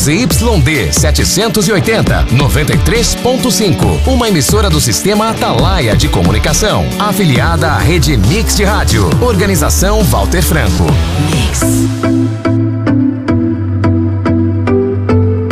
ZYD 780, 93.5. Uma emissora do Sistema Atalaia de Comunicação. Afiliada à Rede Mix de Rádio. Organização Walter Franco. Mix.